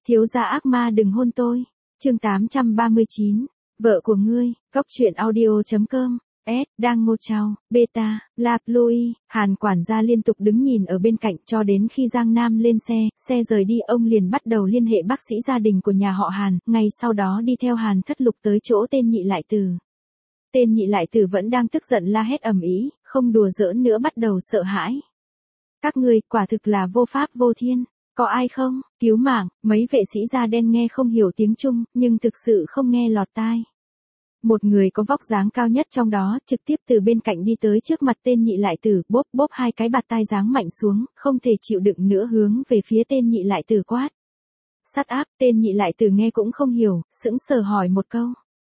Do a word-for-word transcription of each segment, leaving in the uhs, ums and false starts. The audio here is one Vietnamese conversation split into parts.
Thiếu gia ác ma đừng hôn tôi. Chương tám trăm ba mươi chín. Vợ của ngươi. Cóc truyện audio chấm com. S. Đang ngô trao. Beta. La Louis. Hàn quản gia liên tục đứng nhìn ở bên cạnh cho đến khi Giang Nam lên xe, xe rời đi ông liền bắt đầu liên hệ bác sĩ gia đình của nhà họ Hàn, ngay sau đó đi theo Hàn Thất Lục tới chỗ tên nhị lại tử. Tên nhị lại tử vẫn đang tức giận la hét ầm ĩ, không đùa giỡn nữa bắt đầu sợ hãi. Các ngươi quả thực là vô pháp vô thiên. Có ai không? Cứu mạng. Mấy vệ sĩ da đen nghe không hiểu tiếng Trung, nhưng thực sự không nghe lọt tai. Một người có vóc dáng cao nhất trong đó, trực tiếp từ bên cạnh đi tới trước mặt tên nhị lại tử, bóp bóp hai cái bạt tai giáng mạnh xuống, không thể chịu đựng nữa hướng về phía tên nhị lại tử quát. Sắt áp, tên nhị lại tử nghe cũng không hiểu, sững sờ hỏi một câu.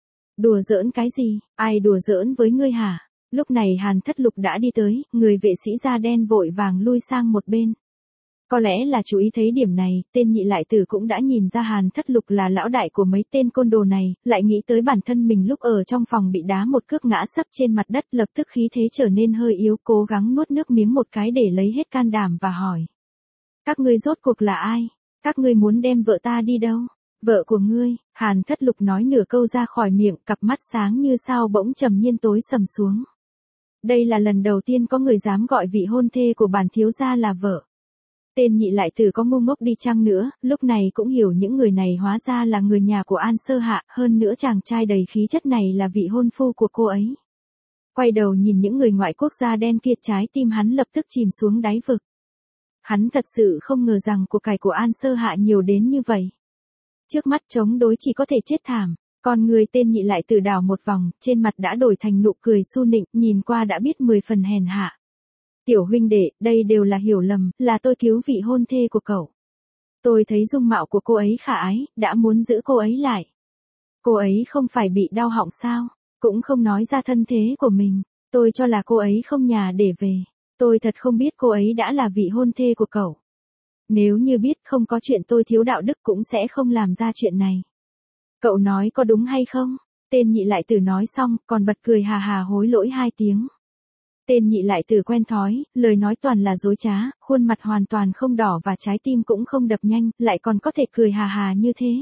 Đùa giỡn cái gì? Ai đùa giỡn với ngươi hả? Lúc này Hàn Thất Lục đã đi tới, người vệ sĩ da đen vội vàng lui sang một bên. Có lẽ là chú ý thấy điểm này, tên nhị lại tử cũng đã nhìn ra Hàn Thất Lục là lão đại của mấy tên côn đồ này, lại nghĩ tới bản thân mình lúc ở trong phòng bị đá một cước ngã sấp trên mặt đất, lập tức khí thế trở nên hơi yếu, cố gắng nuốt nước miếng một cái để lấy hết can đảm và hỏi. Các ngươi rốt cuộc là ai? Các ngươi muốn đem vợ ta đi đâu? Vợ của ngươi. Hàn Thất Lục nói nửa câu ra khỏi miệng, cặp mắt sáng như sao bỗng trầm nhiên tối sầm xuống. Đây là lần đầu tiên có người dám gọi vị hôn thê của bản thiếu gia là vợ. Tên nhị lại tử có ngu ngốc đi chăng nữa, lúc này cũng hiểu những người này hóa ra là người nhà của An Sơ Hạ, hơn nữa chàng trai đầy khí chất này là vị hôn phu của cô ấy. Quay đầu nhìn những người ngoại quốc da đen kia, trái tim hắn lập tức chìm xuống đáy vực. Hắn thật sự không ngờ rằng của cải của An Sơ Hạ nhiều đến như vậy. Trước mắt chống đối chỉ có thể chết thảm, còn người tên nhị lại tử đảo một vòng, trên mặt đã đổi thành nụ cười su nịnh, nhìn qua đã biết mười phần hèn hạ. Tiểu huynh đệ, đây đều là hiểu lầm, là tôi cứu vị hôn thê của cậu. Tôi thấy dung mạo của cô ấy khả ái, đã muốn giữ cô ấy lại. Cô ấy không phải bị đau họng sao, cũng không nói ra thân thế của mình. Tôi cho là cô ấy không nhà để về. Tôi thật không biết cô ấy đã là vị hôn thê của cậu. Nếu như biết không có chuyện tôi thiếu đạo đức cũng sẽ không làm ra chuyện này. Cậu nói có đúng hay không? Tên nhị lại tử nói xong, còn bật cười hà hà hối lỗi hai tiếng. Tên nhị lại tử quen thói, lời nói toàn là dối trá, khuôn mặt hoàn toàn không đỏ và trái tim cũng không đập nhanh, lại còn có thể cười hà hà như thế.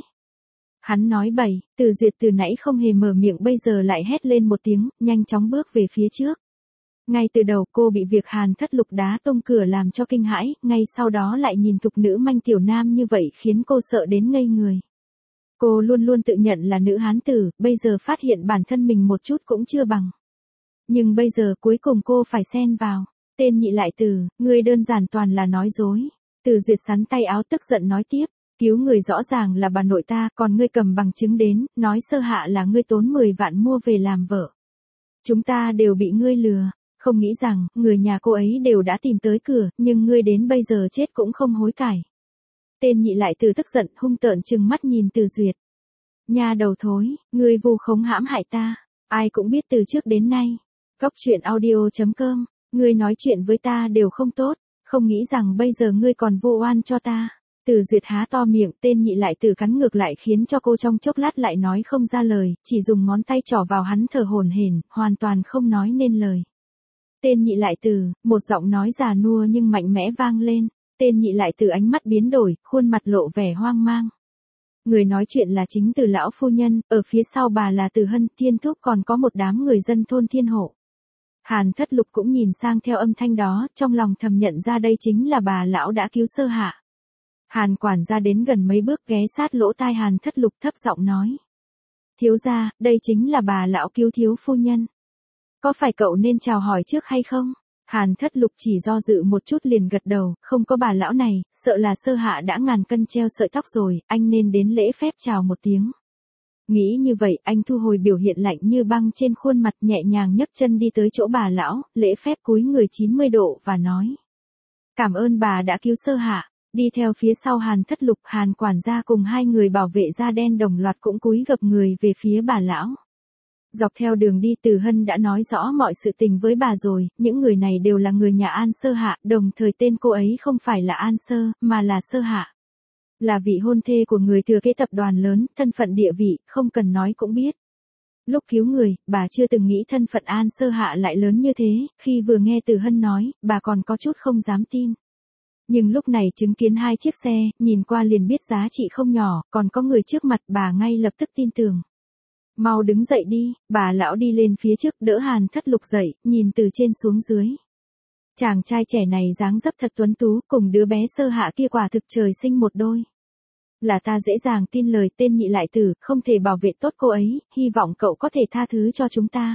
Hắn nói bậy, Từ Duyệt từ nãy không hề mở miệng bây giờ lại hét lên một tiếng, nhanh chóng bước về phía trước. Ngay từ đầu cô bị việc Hàn Thất Lục đá tung cửa làm cho kinh hãi, ngay sau đó lại nhìn thục nữ manh tiểu nam như vậy khiến cô sợ đến ngây người. Cô luôn luôn tự nhận là nữ hán tử, bây giờ phát hiện bản thân mình một chút cũng chưa bằng. Nhưng bây giờ cuối cùng cô phải xen vào. Tên nhị lại tử, ngươi đơn giản toàn là nói dối. Từ Duyệt sắn tay áo tức giận nói tiếp, cứu người rõ ràng là bà nội ta, còn ngươi cầm bằng chứng đến, nói Sơ Hạ là ngươi tốn mười vạn mua về làm vợ. Chúng ta đều bị ngươi lừa, không nghĩ rằng, người nhà cô ấy đều đã tìm tới cửa, nhưng ngươi đến bây giờ chết cũng không hối cải. Tên nhị lại tử tức giận hung tợn trừng mắt nhìn Từ Duyệt. Nha đầu thối, ngươi vu khống hãm hại ta, ai cũng biết từ trước đến nay. Cóc truyện audio chấm com, ngươi nói chuyện với ta đều không tốt, không nghĩ rằng bây giờ ngươi còn vu oan cho ta. Từ Duyệt há to miệng, tên nhị lại tử cắn ngược lại khiến cho cô trong chốc lát lại nói không ra lời, chỉ dùng ngón tay trỏ vào hắn thở hổn hển, hoàn toàn không nói nên lời. Tên nhị lại tử, một giọng nói già nua nhưng mạnh mẽ vang lên, tên nhị lại tử ánh mắt biến đổi, khuôn mặt lộ vẻ hoang mang. Người nói chuyện là chính Từ lão phu nhân, ở phía sau bà là Từ Hân, Thiên Thúc, còn có một đám người dân thôn Thiên Hộ. Hàn Thất Lục cũng nhìn sang theo âm thanh đó, trong lòng thầm nhận ra đây chính là bà lão đã cứu Sơ Hạ. Hàn quản gia đến gần mấy bước ghé sát lỗ tai Hàn Thất Lục thấp giọng nói. Thiếu gia, đây chính là bà lão cứu thiếu phu nhân. Có phải cậu nên chào hỏi trước hay không? Hàn Thất Lục chỉ do dự một chút liền gật đầu, không có bà lão này, sợ là Sơ Hạ đã ngàn cân treo sợi tóc rồi, anh nên đến lễ phép chào một tiếng. Nghĩ như vậy, anh thu hồi biểu hiện lạnh như băng trên khuôn mặt, nhẹ nhàng nhấc chân đi tới chỗ bà lão, lễ phép cúi người chín mươi độ và nói. Cảm ơn bà đã cứu Sơ Hạ. Đi theo phía sau Hàn Thất Lục, Hàn quản gia cùng hai người bảo vệ da đen đồng loạt cũng cúi gập người về phía bà lão. Dọc theo đường đi Từ Hân đã nói rõ mọi sự tình với bà rồi, những người này đều là người nhà An Sơ Hạ, đồng thời tên cô ấy không phải là An Sơ, mà là Sơ Hạ. Là vị hôn thê của người thừa kế tập đoàn lớn, thân phận địa vị, không cần nói cũng biết. Lúc cứu người, bà chưa từng nghĩ thân phận An Sơ Hạ lại lớn như thế, khi vừa nghe Từ Hân nói, bà còn có chút không dám tin. Nhưng lúc này chứng kiến hai chiếc xe, nhìn qua liền biết giá trị không nhỏ, còn có người trước mặt bà ngay lập tức tin tưởng. Mau đứng dậy đi, bà lão đi lên phía trước đỡ Hàn Thất Lục dậy, nhìn từ trên xuống dưới. Chàng trai trẻ này dáng dấp thật tuấn tú, cùng đứa bé Sơ Hạ kia quả thực trời sinh một đôi. Là ta dễ dàng tin lời tên nhị lại tử, không thể bảo vệ tốt cô ấy, hy vọng cậu có thể tha thứ cho chúng ta.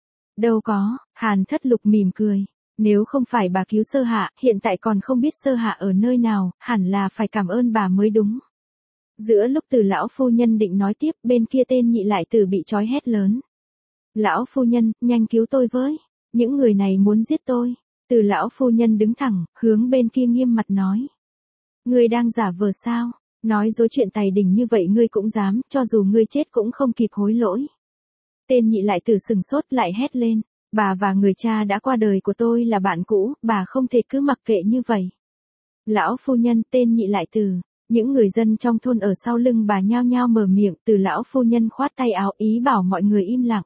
Đâu có, Hàn Thất Lục mỉm cười. Nếu không phải bà cứu Sơ Hạ, hiện tại còn không biết Sơ Hạ ở nơi nào, hẳn là phải cảm ơn bà mới đúng. Giữa lúc Từ lão phu nhân định nói tiếp, bên kia tên nhị lại tử bị trói hét lớn. Lão phu nhân, nhanh cứu tôi với. Những người này muốn giết tôi. Từ lão phu nhân đứng thẳng, hướng bên kia nghiêm mặt nói. Ngươi đang giả vờ sao? Nói dối chuyện tài đình như vậy ngươi cũng dám, cho dù ngươi chết cũng không kịp hối lỗi. Tên nhị lại tử sừng sốt lại hét lên. Bà và người cha đã qua đời của tôi là bạn cũ, bà không thể cứ mặc kệ như vậy. Lão phu nhân, tên nhị lại tử. Những người dân trong thôn ở sau lưng bà nhao nhao mở miệng, Từ lão phu nhân khoát tay áo ý bảo mọi người im lặng.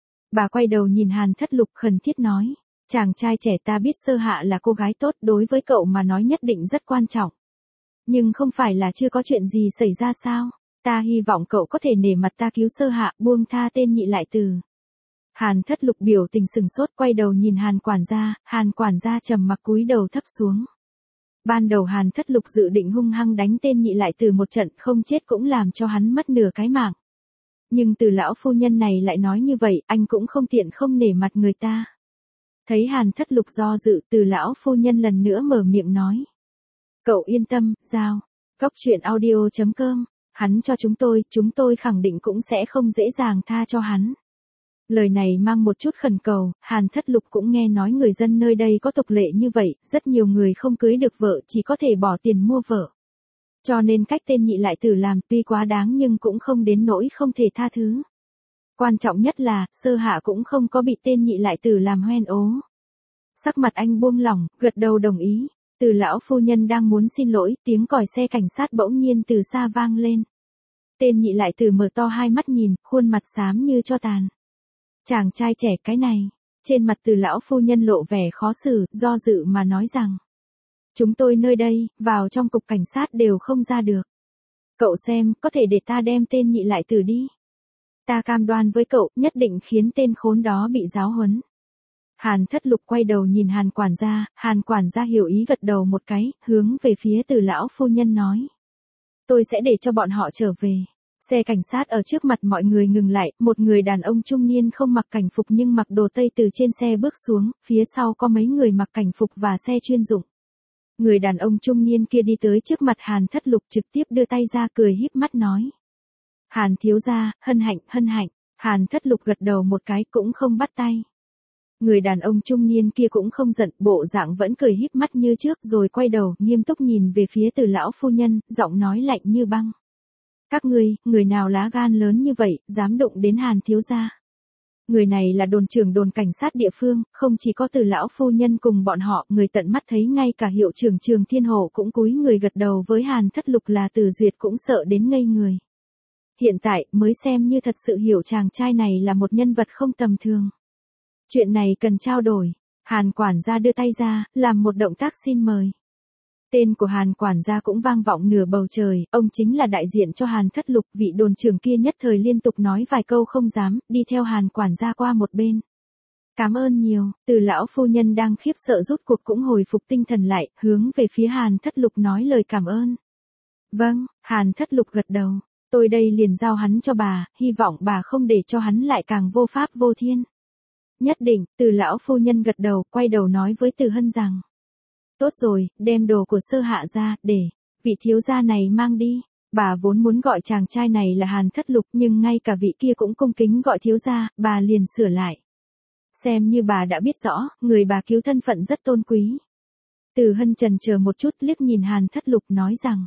Bà quay đầu nhìn Hàn Thất Lục khẩn thiết nói. Chàng trai trẻ, ta biết Sơ Hạ là cô gái tốt, đối với cậu mà nói nhất định rất quan trọng. Nhưng không phải là chưa có chuyện gì xảy ra sao? Ta hy vọng cậu có thể nể mặt ta cứu Sơ Hạ, buông tha tên nhị lại tử. Hàn Thất Lục biểu tình sừng sốt, quay đầu nhìn Hàn quản gia, Hàn quản gia trầm mặc cúi đầu thấp xuống. Ban đầu Hàn Thất Lục dự định hung hăng đánh tên nhị lại tử một trận, không chết cũng làm cho hắn mất nửa cái mạng. Nhưng Từ lão phu nhân này lại nói như vậy, anh cũng không tiện không nể mặt người ta. Thấy Hàn Thất Lục do dự, Từ lão phu nhân lần nữa mở miệng nói. Cậu yên tâm, giao. Góc truyện audio chấm com, hắn cho chúng tôi, chúng tôi khẳng định cũng sẽ không dễ dàng tha cho hắn. Lời này mang một chút khẩn cầu, Hàn Thất Lục cũng nghe nói người dân nơi đây có tục lệ như vậy, rất nhiều người không cưới được vợ chỉ có thể bỏ tiền mua vợ. Cho nên cách tên nhị lại tử làm tuy quá đáng nhưng cũng không đến nỗi không thể tha thứ. Quan trọng nhất là, Sơ Hạ cũng không có bị tên nhị lại tử làm hoen ố. Sắc mặt anh buông lỏng, gật đầu đồng ý. Từ lão phu nhân đang muốn xin lỗi, tiếng còi xe cảnh sát bỗng nhiên từ xa vang lên. Tên nhị lại tử mở to hai mắt nhìn, khuôn mặt xám như tro tàn. Chàng trai trẻ cái này, trên mặt Từ lão phu nhân lộ vẻ khó xử, do dự mà nói rằng. Chúng tôi nơi đây, vào trong cục cảnh sát đều không ra được. Cậu xem, có thể để ta đem tên nhị lại tử đi. Ta cam đoan với cậu, nhất định khiến tên khốn đó bị giáo huấn. Hàn Thất Lục quay đầu nhìn Hàn quản gia, Hàn quản gia hiểu ý gật đầu một cái, hướng về phía Từ lão phu nhân nói. Tôi sẽ để cho bọn họ trở về. Xe cảnh sát ở trước mặt mọi người ngừng lại, một người đàn ông trung niên không mặc cảnh phục nhưng mặc đồ tây từ trên xe bước xuống, phía sau có mấy người mặc cảnh phục và xe chuyên dụng. Người đàn ông trung niên kia đi tới trước mặt Hàn Thất Lục trực tiếp đưa tay ra cười híp mắt nói. Hàn thiếu gia, hân hạnh, hân hạnh. Hàn Thất Lục gật đầu một cái cũng không bắt tay. Người đàn ông trung niên kia cũng không giận, bộ dạng vẫn cười híp mắt như trước rồi quay đầu, nghiêm túc nhìn về phía Từ lão phu nhân, giọng nói lạnh như băng. Các ngươi, người nào lá gan lớn như vậy, dám đụng đến Hàn thiếu gia. Người này là đồn trưởng đồn cảnh sát địa phương, không chỉ có Từ lão phu nhân cùng bọn họ, người tận mắt thấy ngay cả hiệu trưởng Trường Thiên Hổ cũng cúi người gật đầu với Hàn Thất Lục là Từ Duyệt cũng sợ đến ngây người. Hiện tại, mới xem như thật sự hiểu chàng trai này là một nhân vật không tầm thường. Chuyện này cần trao đổi. Hàn quản gia đưa tay ra, làm một động tác xin mời. Tên của Hàn quản gia cũng vang vọng nửa bầu trời, ông chính là đại diện cho Hàn Thất Lục, vị đồn trưởng kia nhất thời liên tục nói vài câu không dám, đi theo Hàn quản gia qua một bên. Cảm ơn nhiều, Từ lão phu nhân đang khiếp sợ rút cuộc cũng hồi phục tinh thần lại, hướng về phía Hàn Thất Lục nói lời cảm ơn. Vâng, Hàn Thất Lục gật đầu, tôi đây liền giao hắn cho bà, hy vọng bà không để cho hắn lại càng vô pháp vô thiên. Nhất định, Từ lão phu nhân gật đầu, quay đầu nói với Từ Hân rằng. Tốt rồi, đem đồ của Sơ Hạ ra, để vị thiếu gia này mang đi. Bà vốn muốn gọi chàng trai này là Hàn Thất Lục nhưng ngay cả vị kia cũng cung kính gọi thiếu gia, bà liền sửa lại. Xem như bà đã biết rõ, người bà cứu thân phận rất tôn quý. Từ Hân chần chờ một chút liếc nhìn Hàn Thất Lục nói rằng.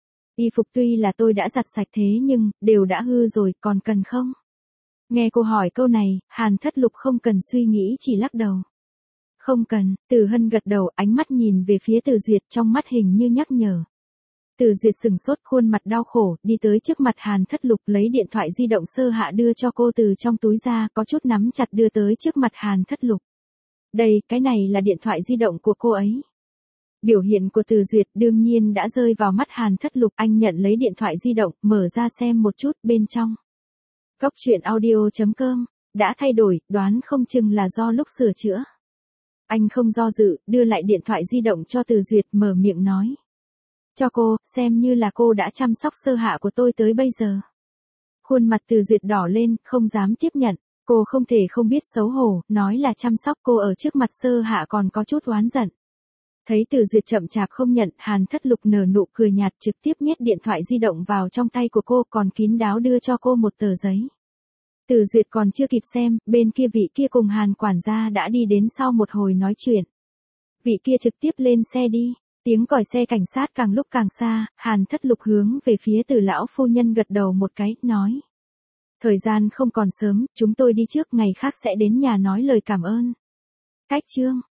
Y phục tuy là tôi đã giặt sạch thế nhưng, đều đã hư rồi, còn cần không? Nghe cô hỏi câu này, Hàn Thất Lục không cần suy nghĩ chỉ lắc đầu. Không cần, Từ Hân gật đầu, ánh mắt nhìn về phía Từ Duyệt trong mắt hình như nhắc nhở. Từ Duyệt sừng sốt, khuôn mặt đau khổ, đi tới trước mặt Hàn Thất Lục lấy điện thoại di động Sơ Hạ đưa cho cô từ trong túi ra, có chút nắm chặt đưa tới trước mặt Hàn Thất Lục. Đây, cái này là điện thoại di động của cô ấy. Biểu hiện của Từ Duyệt đương nhiên đã rơi vào mắt Hàn Thất Lục, anh nhận lấy điện thoại di động, mở ra xem một chút, bên trong. Cốc truyện audio chấm com, đã thay đổi, đoán không chừng là do lúc sửa chữa. Anh không do dự, đưa lại điện thoại di động cho Từ Duyệt, mở miệng nói. Cho cô, xem như là cô đã chăm sóc Sơ Hạ của tôi tới bây giờ. Khuôn mặt Từ Duyệt đỏ lên, không dám tiếp nhận. Cô không thể không biết xấu hổ, nói là chăm sóc cô ở trước mặt Sơ Hạ còn có chút oán giận. Thấy Từ Duyệt chậm chạp không nhận, Hàn Thất Lục nở nụ cười nhạt, trực tiếp nhét điện thoại di động vào trong tay của cô, còn kín đáo đưa cho cô một tờ giấy. Từ Duyệt còn chưa kịp xem, bên kia vị kia cùng Hàn quản gia đã đi đến sau một hồi nói chuyện. Vị kia trực tiếp lên xe đi, tiếng còi xe cảnh sát càng lúc càng xa, Hàn Thất Lục hướng về phía Từ lão phu nhân gật đầu một cái, nói. Thời gian không còn sớm, chúng tôi đi trước, ngày khác sẽ đến nhà nói lời cảm ơn. Cách chương